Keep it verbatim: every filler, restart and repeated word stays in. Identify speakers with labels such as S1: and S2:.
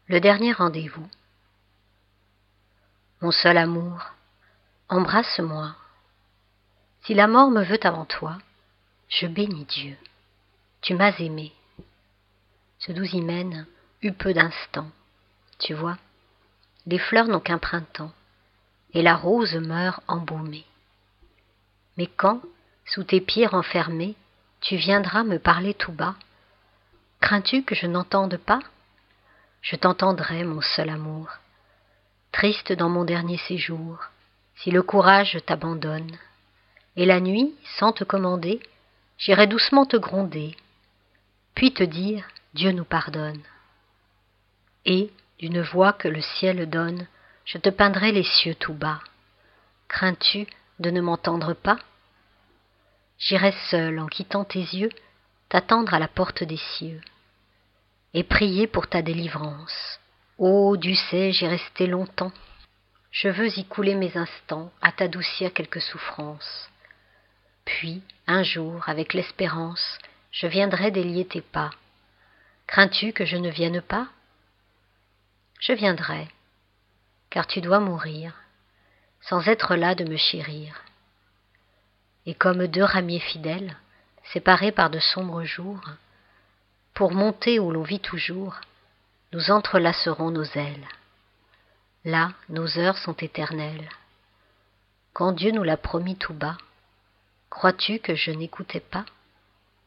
S1: Le dernier rendez-vous. Mon seul amour, embrasse-moi. Si la mort me veut avant toi, je bénis Dieu. Tu m'as aimé. Ce doux hymen eut peu d'instants. Tu vois, les fleurs n'ont qu'un printemps, et la rose meurt embaumée. Mais quand, sous tes pieds renfermés, tu viendras me parler tout bas, crains-tu que je n'entende pas ? Je t'entendrai, mon seul amour, triste dans mon dernier séjour, si le courage t'abandonne. Et la nuit, sans te commander, j'irai doucement te gronder, puis te dire Dieu nous pardonne. Et, d'une voix que le ciel donne, je te peindrai les cieux tout bas. Crains-tu de ne m'entendre pas ? J'irai seul, en quittant tes yeux, t'attendre à la porte des cieux, et prier pour ta délivrance. Oh, Dieu sait, j'y resté longtemps. Je veux y couler mes instants, à t'adoucir quelques souffrances. Puis, un jour, avec l'espérance, je viendrai délier tes pas. Crains-tu que je ne vienne pas ? Je viendrai, car tu dois mourir, sans être là de me chérir. Et comme deux ramiers fidèles, séparés par de sombres jours, pour monter où l'on vit toujours, nous entrelacerons nos ailes. Là, nos heures sont éternelles. Quand Dieu nous l'a promis tout bas, crois-tu que je n'écoutais pas ?